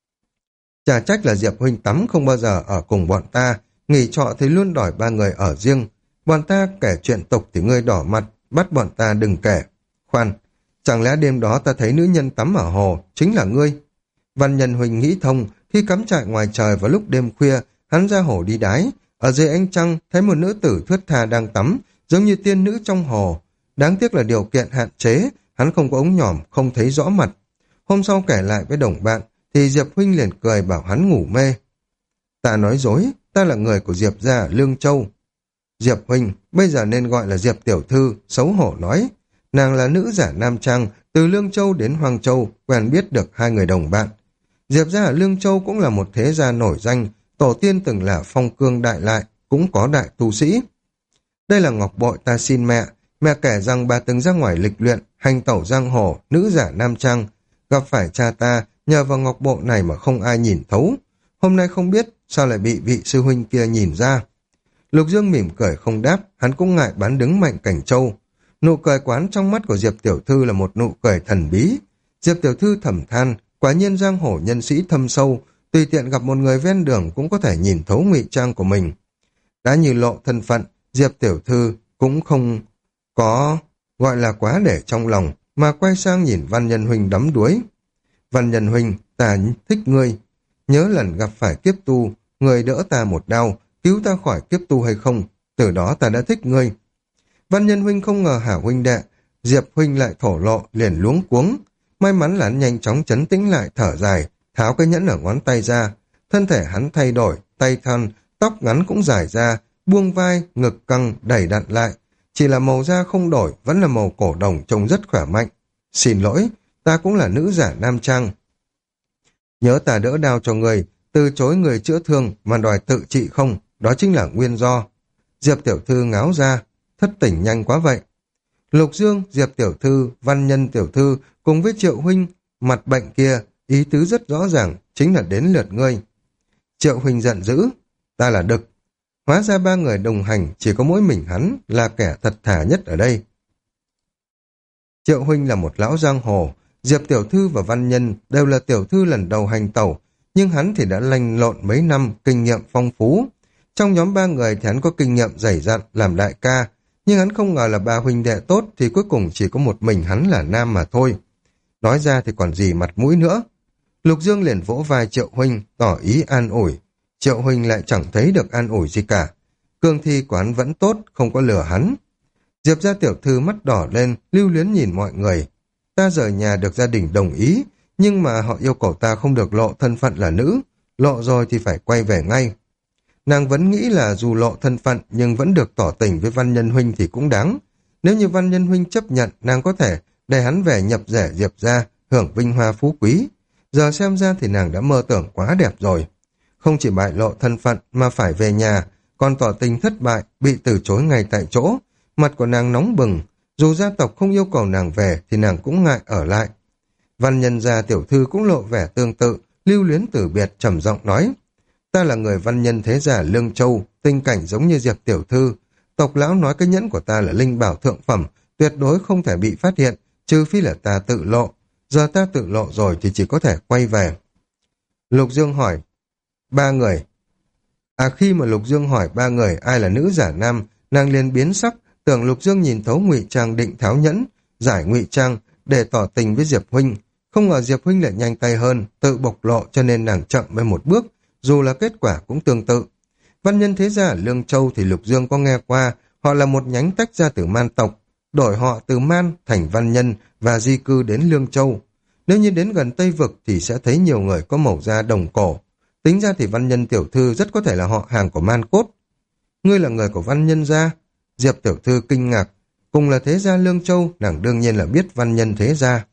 Chả trách là Diệp huynh tắm không bao giờ ở cùng bọn ta, nghỉ trọ thì luôn đòi 3 người ở riêng. Bọn ta kể chuyện tục thì ngươi đỏ mặt, bắt bọn ta đừng kể. Khoan, chẳng lẽ đêm đó ta thấy nữ nhân tắm ở hồ, chính là ngươi? Văn nhân huynh nghĩ thông, khi cắm trại ngoài trời vào lúc đêm khuya, hắn ra hồ đi đái. Ở dưới ánh trăng, thấy một nữ tử thướt tha đang tắm, giống như tiên nữ trong hồ. Đáng tiếc là điều kiện hạn chế, hắn không có ống nhòm, không thấy rõ mặt. Hôm sau kể lại với đồng bạn, thì Diệp huynh liền cười bảo hắn ngủ mê. Ta nói dối, ta là người của Diệp gia ở Lương Châu. Diệp huynh, bây giờ nên gọi là Diệp tiểu thư, xấu hổ nói. Nàng là nữ giả nam trang, từ Lương Châu đến Hoang Châu, quen biết được hai người đồng bạn. Diệp gia ở Lương Châu cũng là một thế gia nổi danh, tổ tiên từng là phong cương đại lại, cũng có đại tu sĩ. Đây là ngọc bội ta xin mẹ, mẹ kể rằng bà từng ra ngoài lịch luyện, hành tẩu giang hồ, nữ giả nam trang. Gặp phải cha ta, nhờ vào ngọc bội này mà không ai nhìn thấu. Hôm nay không biết, sao lại bị vị sư huynh kia nhìn ra. Lục Dương mỉm cười không đáp, hắn cũng ngại bán đứng Mạnh Cảnh Châu. Nụ cười quán trong mắt của Diệp tiểu thư là một nụ cười thần bí. Diệp tiểu thư thầm than, quả nhiên giang hồ nhân sĩ thâm sâu, tùy tiện gặp một người ven đường cũng có thể nhìn thấu ngụy trang của mình. Đã như lộ thân phận, Diệp tiểu thư cũng không có gọi là quá để trong lòng, mà quay sang nhìn Văn Nhân huynh đắm đuối. Văn Nhân huynh, ta thích ngươi. Nhớ lần gặp phải kiếp tu, người đỡ ta một đau, cứu ta khỏi kiếp tu hay không, từ đó ta đã thích ngươi. Văn Nhân huynh không ngờ hả huynh đệ, Diệp huynh lại thổ lộ, liền luống cuống. May mắn là hắn nhanh chóng trấn tĩnh lại, thở dài, tháo cái nhẫn ở ngón tay ra. Thân thể hắn thay đổi, tay thon, tóc ngắn cũng dài ra, buông vai, ngực căng, đẩy đặn lại. Chỉ là màu da không đổi, vẫn là màu cổ đồng trông rất khỏe mạnh. Xin lỗi, ta cũng là nữ giả nam trang. Nhớ ta đỡ đau cho người, từ chối người chữa thương mà đòi tự trị không, đó chính là nguyên do. Diệp tiểu thư ngáo ra, thất tỉnh nhanh quá vậy. Lục Dương, Diệp tiểu thư, Văn Nhân tiểu thư cùng với Triệu huynh, mặt bệnh kia, ý tứ rất rõ ràng, chính là đến lượt ngươi. Triệu huynh giận dữ, ta là Đực. Hóa ra ba người đồng hành, chỉ có mỗi mình hắn là kẻ thật thà nhất ở đây. Triệu huynh là một lão giang hồ, Diệp tiểu thư và Văn Nhân đều là tiểu thư lần đầu hành tẩu, nhưng hắn thì đã lanh lộn mấy năm, kinh nghiệm phong phú. Trong nhóm ba người thì hắn có kinh nghiệm dày dặn làm đại ca, nhưng hắn không ngờ là ba huynh đệ tốt thì cuối cùng chỉ có một mình hắn là nam mà thôi. Nói ra thì còn gì mặt mũi nữa. Lục Dương liền vỗ vai Triệu huynh, tỏ ý an ủi. Triệu huynh lại chẳng thấy được an ủi gì cả. Cương thi của hắn vẫn tốt, không có lừa hắn. Diệp gia tiểu thư mắt đỏ lên, lưu luyến nhìn mọi người. Ta rời nhà được gia đình đồng ý, nhưng mà họ yêu cầu ta không được lộ thân phận là nữ. Lộ rồi thì phải quay về ngay. Nàng vẫn nghĩ là dù lộ thân phận nhưng vẫn được tỏ tình với Văn Nhân huynh thì cũng đáng. Nếu như Văn Nhân huynh chấp nhận, nàng có thể để hắn về nhập rể Diệp gia, hưởng vinh hoa phú quý. Giờ xem ra thì nàng đã mơ tưởng quá đẹp rồi. Không chỉ bại lộ thân phận mà phải về nhà, còn tỏ tình thất bại, bị từ chối ngay tại chỗ. Mặt của nàng nóng bừng, dù gia tộc không yêu cầu nàng về thì nàng cũng ngại ở lại. Văn Nhân gia tiểu thư cũng lộ vẻ tương tự, lưu luyến từ biệt, trầm giọng nói. Ta là người Văn Nhân thế gia Lương Châu, tình cảnh giống như Diệp tiểu thư. Tộc lão nói cái nhẫn của ta là linh bảo thượng phẩm, tuyệt đối không thể bị phát hiện, trừ phi là ta tự lộ. Giờ ta tự lộ rồi thì chỉ có thể quay về. Lục Dương hỏi, ba người. Khi mà Lục Dương hỏi ba người ai là nữ giả nam, nàng liền biến sắc, tưởng Lục Dương nhìn thấu ngụy trang định tháo nhẫn, giải ngụy trang để tỏ tình với Diệp huynh. Không ngờ Diệp huynh lại nhanh tay hơn, tự bộc lộ cho nên nàng chậm với một bước, dù là kết quả cũng tương tự. Văn Nhân thế gia ở Lương Châu thì Lục Dương có nghe qua, họ là một nhánh tách ra từ Man tộc, đổi họ từ Man thành Văn Nhân và di cư đến Lương Châu. Nếu như đến gần Tây Vực thì sẽ thấy nhiều người có màu da đồng cổ. Tính ra thì Văn Nhân tiểu thư rất có thể là họ hàng của Man Cốt. Ngươi là người của Văn Nhân gia? Diệp tiểu thư kinh ngạc. Cùng là thế gia Lương Châu, nàng đương nhiên là biết Văn Nhân thế gia.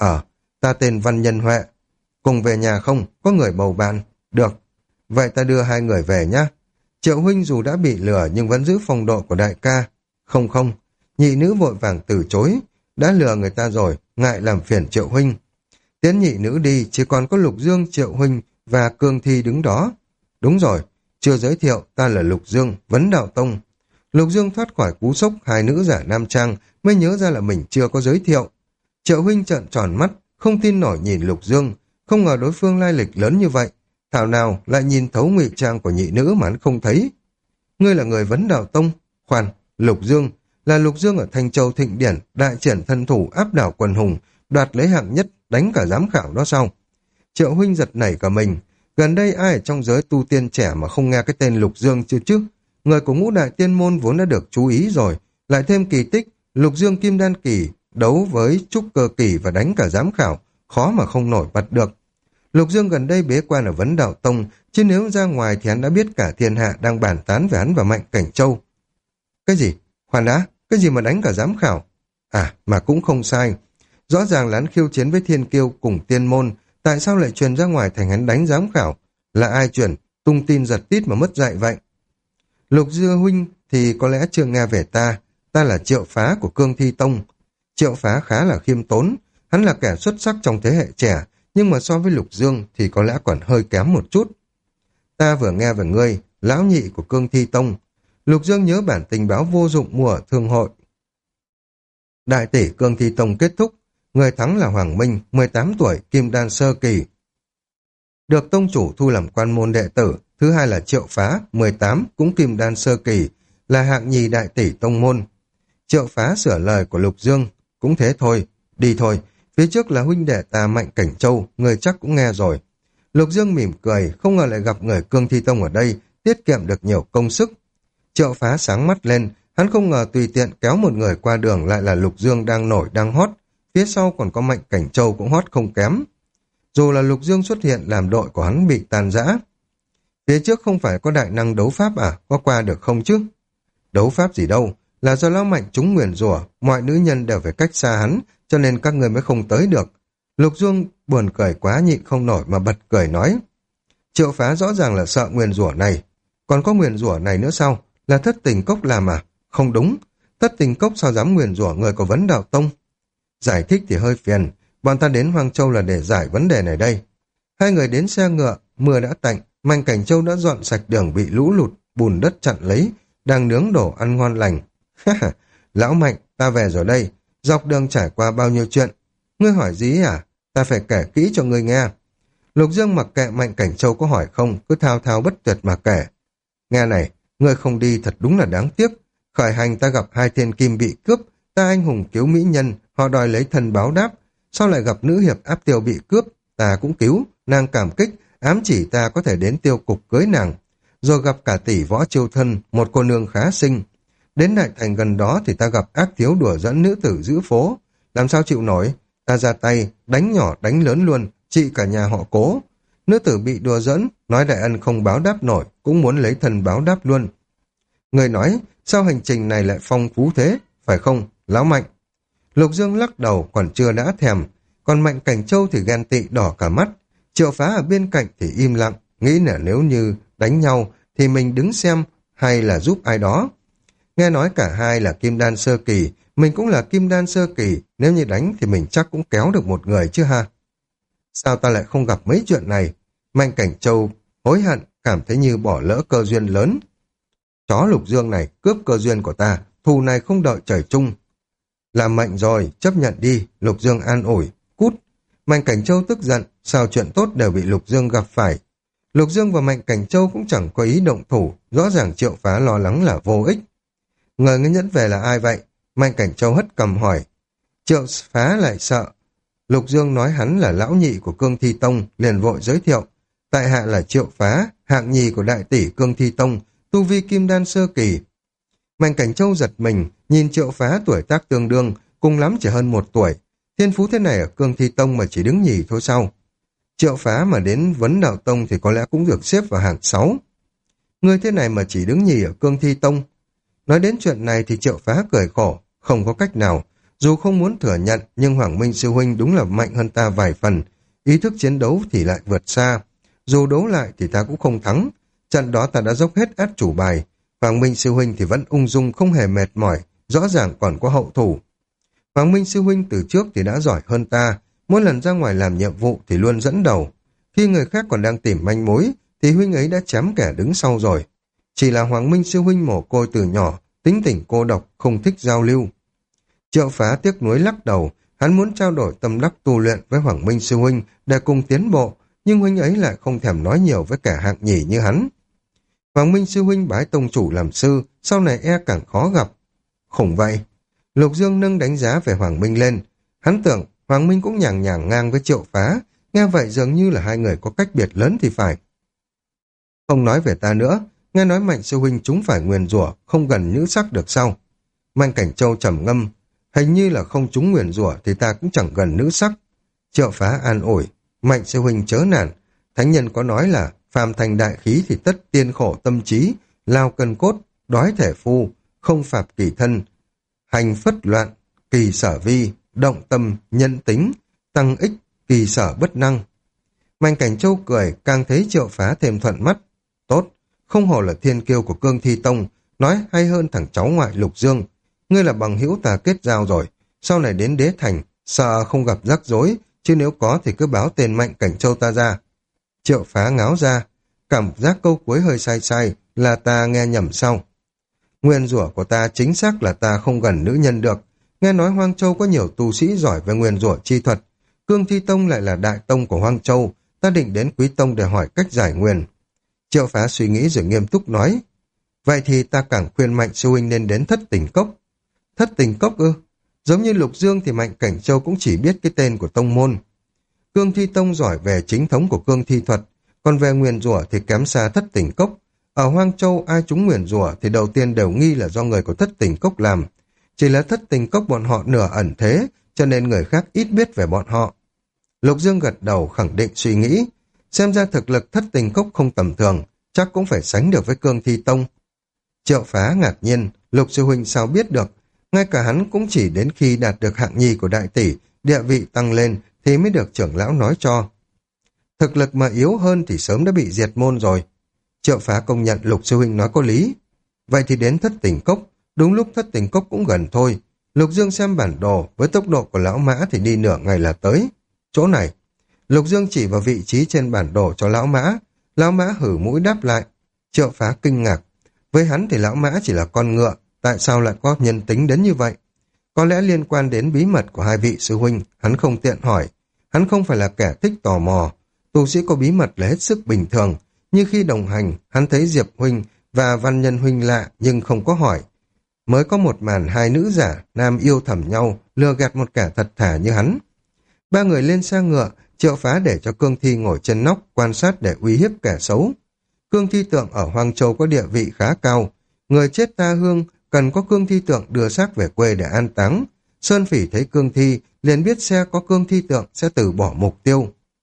Ta tên Văn Nhân Huệ. Cùng về nhà không? Có người bầu bạn. Được. Vậy ta đưa hai người về nhá. Triệu huynh dù đã bị lừa nhưng vẫn giữ phong độ của đại ca. Không. Nhị nữ vội vàng từ chối. Đã lừa người ta rồi, ngại làm phiền Triệu huynh. Tiến nhị nữ đi, chỉ còn có Lục Dương, Triệu huynh và Cương Thi đứng đó. Đúng rồi, chưa giới thiệu, ta là Lục Dương, Vấn Đạo Tông. Lục Dương thoát khỏi cú sốc hai nữ giả nam trang, mới nhớ ra là mình chưa có giới thiệu. Triệu huynh trợn tròn mắt, không tin nổi nhìn Lục Dương, không ngờ đối phương lai lịch lớn như vậy. Thảo nào lại nhìn thấu ngụy trang của nhị nữ mà hắn không thấy. Ngươi là người Vấn Đạo Tông? Khoan, Lục Dương, là Lục Dương ở Thanh Châu Thịnh Điển, đại triển thân thủ áp đảo quần hùng, đoạt lấy hạng nhất, đánh cả giám khảo đó sao? Triệu huynh giật nảy cả mình, gần đây ai ở trong giới tu tiên trẻ mà không nghe cái tên Lục Dương chưa chứ? Người của ngũ đại tiên môn vốn đã được chú ý rồi, lại thêm kỳ tích, Lục Dương Kim Đan Kỳ đấu với Trúc Cơ Kỳ và đánh cả giám khảo, khó mà không nổi bật được. Lục Dương gần đây bế quan ở Vấn Đạo Tông, chứ nếu ra ngoài thì hắn đã biết cả thiên hạ đang bàn tán về hắn và Mạnh Cảnh Châu. Cái gì? Khoan đã, cái gì mà đánh cả giám khảo? À, mà cũng không sai. Rõ ràng là hắn khiêu chiến với Thiên Kiêu cùng Tiên Môn, tại sao lại truyền ra ngoài thành hắn đánh giám khảo? Là ai truyền? Tung tin giật tít mà mất dạy vậy? Lục Dư huynh thì có lẽ chưa nghe về ta là Triệu Phá của Cương Thi Tông. Triệu Phá khá là khiêm tốn, hắn là kẻ xuất sắc trong thế hệ trẻ, nhưng mà so với Lục Dương thì có lẽ còn hơi kém một chút. Ta vừa nghe về ngươi, lão nhị của Cương Thi Tông. Lục Dương nhớ bản tình báo vô dụng mua ở thương hội. Đại tỷ Cương Thi Tông kết thúc, người thắng là Hoàng Minh, 18 tuổi, kim đan sơ kỳ. Được tông chủ thu làm quan môn đệ tử, thứ hai là Triệu Phá, 18, cũng kim đan sơ kỳ, là hạng nhì đại tỷ tông môn. Triệu Phá sửa lời của Lục Dương, cũng thế thôi, đi thôi, phía trước là huynh đệ ta Mạnh Cảnh Châu, người chắc cũng nghe rồi. Lục Dương mỉm cười, không ngờ lại gặp người Cương Thi Tông ở đây, tiết kiệm được nhiều công sức. Triệu Phá sáng mắt lên, hắn không ngờ tùy tiện kéo một người qua đường lại là Lục Dương đang nổi đang hot, phía sau còn có Mạnh Cảnh Châu cũng hot không kém. Dù là Lục Dương xuất hiện làm đội của hắn bị tàn rã. Phía trước không phải có đại năng đấu pháp à, có qua được không chứ? Đấu pháp gì đâu, là do lão Mạnh chúng nguyền rủa, mọi nữ nhân đều phải cách xa hắn, cho nên các người mới không tới được. Lục Dương buồn cười quá nhịn không nổi mà bật cười nói. Triệu Phá rõ ràng là sợ nguyền rủa này. Còn có nguyền rủa này nữa sao? Là Thất Tình Cốc làm à? Không đúng. Thất Tình Cốc sao dám nguyền rủa người của Vấn Đạo Tông? Giải thích thì hơi phiền. Bọn ta đến Hoang Châu là để giải vấn đề này đây. Hai người đến xe ngựa, mưa đã tạnh, Mạnh Cảnh Châu đã dọn sạch đường bị lũ lụt, bùn đất chặn lấy, đang nướng đổ ăn ngon lành. Lão Mạnh, ta về rồi đây. Dọc đường trải qua bao nhiêu chuyện. Ngươi hỏi gì à? Ta phải kể kỹ cho ngươi nghe. Lục Dương mặc kệ Mạnh Cảnh Châu có hỏi không, cứ thao thao bất tuyệt mà kể. Nghe này, ngươi không đi thật đúng là đáng tiếc. Khởi hành ta gặp hai thiên kim bị cướp, ta anh hùng cứu mỹ nhân, họ đòi lấy thân báo đáp. Sau lại gặp nữ hiệp áp tiêu bị cướp, ta cũng cứu, nàng cảm kích, ám chỉ ta có thể đến tiêu cục cưới nàng. Rồi gặp cả tỷ võ chiêu thân, một cô nương khá xinh. Đến đại thành gần đó thì ta gặp ác thiếu đùa dẫn nữ tử giữ phố. Làm sao chịu nổi, ta ra tay, đánh nhỏ đánh lớn luôn, trị cả nhà họ Cố. Nữ tử bị đùa dẫn, nói đại ân không báo đáp nổi, cũng muốn lấy thân báo đáp luôn. Người nói, sao hành trình này lại phong phú thế, phải không, lão Mạnh? Lục Dương lắc đầu còn chưa đã thèm, còn Mạnh Cảnh Châu thì ghen tị đỏ cả mắt. Triệu Phá ở bên cạnh thì im lặng, nghĩ là nếu như đánh nhau thì mình đứng xem hay là giúp ai đó. Nghe nói cả hai là kim đan sơ kỳ, mình cũng là kim đan sơ kỳ, nếu như đánh thì mình chắc cũng kéo được một người chứ ha. Sao ta lại không gặp mấy chuyện này? Mạnh Cảnh Châu hối hận, cảm thấy như bỏ lỡ cơ duyên lớn. Chó Lục Dương này cướp cơ duyên của ta, thù này không đợi trời chung. Làm mệnh rồi, chấp nhận đi, Lục Dương an ủi, cút. Mạnh Cảnh Châu tức giận, sao chuyện tốt đều bị Lục Dương gặp phải. Lục Dương và Mạnh Cảnh Châu cũng chẳng có ý động thủ, rõ ràng Triệu Phá lo lắng là vô ích. Người ngươi nhẫn về là ai vậy? Mạnh Cảnh Châu hất cầm hỏi. Triệu Phá lại sợ. Lục Dương nói hắn là lão nhị của Cương Thi Tông, liền vội giới thiệu. Tại hạ là Triệu Phá, hạng nhì của đại tỷ Cương Thi Tông, tu vi kim đan sơ kỳ. Mạnh Cảnh Châu giật mình, nhìn Triệu Phá tuổi tác tương đương, cùng lắm chỉ hơn 1 tuổi. Thiên phú thế này ở Cương Thi Tông mà chỉ đứng nhì thôi sao? Triệu Phá mà đến Vấn Đạo Tông thì có lẽ cũng được xếp vào hạng 6. Người thế này mà chỉ đứng nhì ở Cương Thi Tông. Nói đến chuyện này thì Triệu Phá cười khổ, không có cách nào. Dù không muốn thừa nhận, nhưng Hoàng Minh sư huynh đúng là mạnh hơn ta vài phần. Ý thức chiến đấu thì lại vượt xa. Dù đấu lại thì ta cũng không thắng. Trận đó ta đã dốc hết át chủ bài. Hoàng Minh sư huynh thì vẫn ung dung không hề mệt mỏi, rõ ràng còn có hậu thủ. Hoàng Minh sư huynh từ trước thì đã giỏi hơn ta, mỗi lần ra ngoài làm nhiệm vụ thì luôn dẫn đầu. Khi người khác còn đang tìm manh mối, thì huynh ấy đã chém kẻ đứng sau rồi. Chỉ là Hoàng Minh sư huynh mồ côi từ nhỏ, tính tình cô độc, không thích giao lưu. Triệu Phá tiếc nuối lắc đầu, hắn muốn trao đổi tâm đắc tu luyện với Hoàng Minh sư huynh để cùng tiến bộ, nhưng huynh ấy lại không thèm nói nhiều với kẻ hạng nhì như hắn. Hoàng Minh sư huynh bái tông chủ làm sư, sau này e càng khó gặp. Khủng vậy. Lục Dương nâng đánh giá về Hoàng Minh lên. Hắn tưởng Hoàng Minh cũng nhàng nhàng ngang với Triệu Phá, nghe vậy dường như là hai người có cách biệt lớn thì phải. Không nói về ta nữa, nghe nói Mạnh sư huynh chúng phải nguyền rủa, không gần nữ sắc được sao? Mạnh Cảnh Châu trầm ngâm, hình như là không chúng nguyền rủa thì ta cũng chẳng gần nữ sắc. Triệu Phá an ủi, Mạnh sư huynh chớ nản, thánh nhân có nói là phàm thành đại khí thì tất tiên khổ tâm trí, lao cân cốt, đói thể phu, không phạt kỳ thân, hành phất loạn, kỳ sở vi, động tâm, nhân tính, tăng ích, kỳ sở bất năng. Mạnh Cảnh Châu cười, càng thấy Triệu Phá thêm thuận mắt. Tốt, không hổ là thiên kiêu của Cương Thi Tông, nói hay hơn thằng cháu ngoại Lục Dương. Ngươi là bằng hữu ta kết giao rồi, sau này đến đế thành, sợ không gặp rắc rối, chứ nếu có thì cứ báo tên Mạnh Cảnh Châu ta ra. Triệu Phá ngáo ra, cảm giác câu cuối hơi sai sai, là ta nghe nhầm sao? Nguyên rủa của ta chính xác là ta không gần nữ nhân được. Nghe nói Hoang Châu có nhiều tu sĩ giỏi về nguyên rủa chi thuật. Cương Thi Tông lại là đại tông của Hoang Châu, ta định đến Quý Tông để hỏi cách giải nguyền. Triệu Phá suy nghĩ rồi nghiêm túc nói, vậy thì ta càng khuyên Mạnh sư huynh nên đến Thất Tình Cốc. Thất Tình Cốc ư? Giống như Lục Dương thì Mạnh Cảnh Châu cũng chỉ biết cái tên của tông môn. Cương Thi Tông giỏi về chính thống của cương thi thuật, còn về nguyền rủa thì kém xa Thất Tình Cốc. Ở Hoang Châu ai trúng nguyền rủa thì đầu tiên đều nghi là do người của Thất Tình Cốc làm. Chỉ là Thất Tình Cốc bọn họ nửa ẩn thế, cho nên người khác ít biết về bọn họ. Lục Dương gật đầu khẳng định suy nghĩ, xem ra thực lực Thất Tình Cốc không tầm thường, chắc cũng phải sánh được với Cương Thi Tông. Triệu Phá ngạc nhiên, Lục sư huynh sao biết được, ngay cả hắn cũng chỉ đến khi đạt được hạng nhì của đại tỷ, địa vị tăng lên thì mới được trưởng lão nói cho. Thực lực mà yếu hơn thì sớm đã bị diệt môn rồi. Triệu Phá công nhận Lục sư huynh nói có lý. Vậy thì đến Thất Tình Cốc, đúng lúc Thất Tình Cốc cũng gần thôi. Lục Dương xem bản đồ, với tốc độ của lão mã thì đi nửa ngày là tới. Chỗ này, Lục Dương chỉ vào vị trí trên bản đồ cho lão mã hử mũi đáp lại. Triệu Phá kinh ngạc, với hắn thì lão mã chỉ là con ngựa, tại sao lại có nhân tính đến như vậy? Có lẽ liên quan đến bí mật của hai vị sư huynh, hắn không tiện hỏi. Hắn không phải là kẻ thích tò mò. Tu sĩ có bí mật là hết sức bình thường. Như khi đồng hành, hắn thấy Diệp huynh và Văn Nhân huynh lạ nhưng không có hỏi. Mới có một màn hai nữ giả, nam yêu thầm nhau, lừa gạt một kẻ thật thà như hắn. Ba người lên xe ngựa, Triệu Phá để cho Cương Thi ngồi trên nóc, quan sát để uy hiếp kẻ xấu. Cương Thi tượng ở Hoang Châu có địa vị khá cao. Người chết tha hương, cần có Cương Thi tượng đưa xác về quê để an táng. Sơn Phỉ thấy Cương Thi, liền biết xe có Cương Thi tượng sẽ từ bỏ mục tiêu.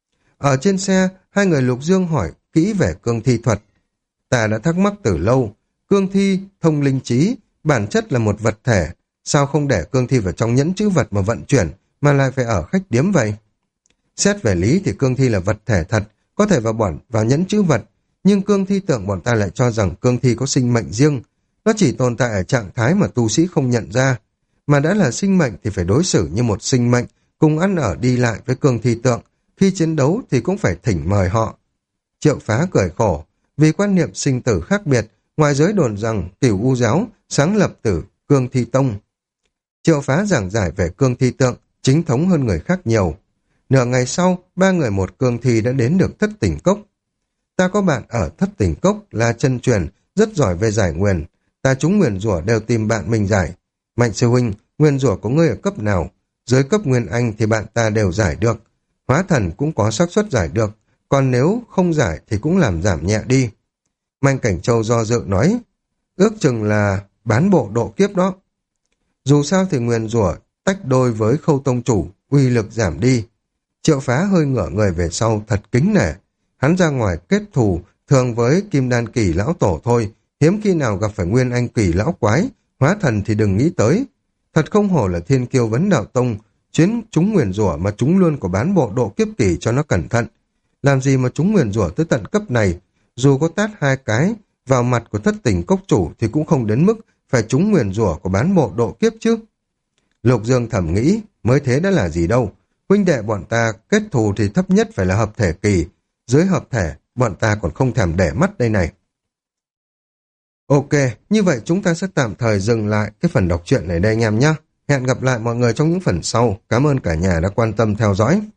Ở trên xe, hai người Lục Dương hỏi kỹ về Cương Thi thuật. Ta đã thắc mắc từ lâu, Cương Thi, thông linh trí, bản chất là một vật thể. Sao không để Cương Thi vào trong nhẫn chữ vật mà vận chuyển, mà lại phải ở khách điếm vậy? Xét về lý thì Cương Thi là vật thể thật, có thể vào nhẫn chữ vật, nhưng Cương Thi tượng bọn ta lại cho rằng Cương Thi có sinh mệnh riêng. Nó chỉ tồn tại ở trạng thái mà tu sĩ không nhận ra. Mà đã là sinh mệnh thì phải đối xử như một sinh mệnh, cùng ăn ở đi lại với Cương Thi tượng. Khi chiến đấu thì cũng phải thỉnh mời họ. Triệu Phá cười khổ, vì quan niệm sinh tử khác biệt, ngoài giới đồn rằng Cửu U giáo sáng lập từ Cương Thi Tông. Triệu Phá giảng giải về Cương Thi tượng, chính thống hơn người khác nhiều. Nửa ngày sau, ba người một Cương Thi đã đến được Thất Tình Cốc. Ta có bạn ở Thất Tình Cốc là chân truyền, rất giỏi về giải nguyền. Ta chúng nguyền rủa đều tìm bạn mình giải. Mạnh sư huynh, nguyền rủa của ngươi ở cấp nào? Dưới cấp Nguyên Anh thì bạn ta đều giải được. Hóa thần cũng có xác suất giải được, còn nếu không giải thì cũng làm giảm nhẹ đi. Mạnh Cảnh Châu do dự nói, ước chừng là bán bộ độ kiếp đó. Dù sao thì nguyền rủa tách đôi với Khâu tông chủ, uy lực giảm đi. Triệu Phá hơi ngửa người về sau thật kính nể. Hắn ra ngoài kết thù thường với Kim Đan kỳ lão tổ thôi, hiếm khi nào gặp phải Nguyên Anh kỳ lão quái, hóa thần thì đừng nghĩ tới. Thật không hổ là thiên kiêu vấn đạo tông, chuyến chúng nguyền rủa mà chúng luôn có bán bộ độ kiếp kỳ cho nó cẩn thận. Làm gì mà chúng nguyền rủa tới tận cấp này, dù có tát hai cái vào mặt của Thất Tình Cốc chủ thì cũng không đến mức phải chúng nguyền rủa của bán bộ độ kiếp chứ. Lục Dương thầm nghĩ, mới thế đã là gì đâu, huynh đệ bọn ta kết thù thì thấp nhất phải là hợp thể kỳ, dưới hợp thể bọn ta còn không thèm để mắt đây này. Ok, như vậy chúng ta sẽ tạm thời dừng lại cái phần đọc truyện này đây anh em nhé. Hẹn gặp lại mọi người trong những phần sau. Cảm ơn cả nhà đã quan tâm theo dõi.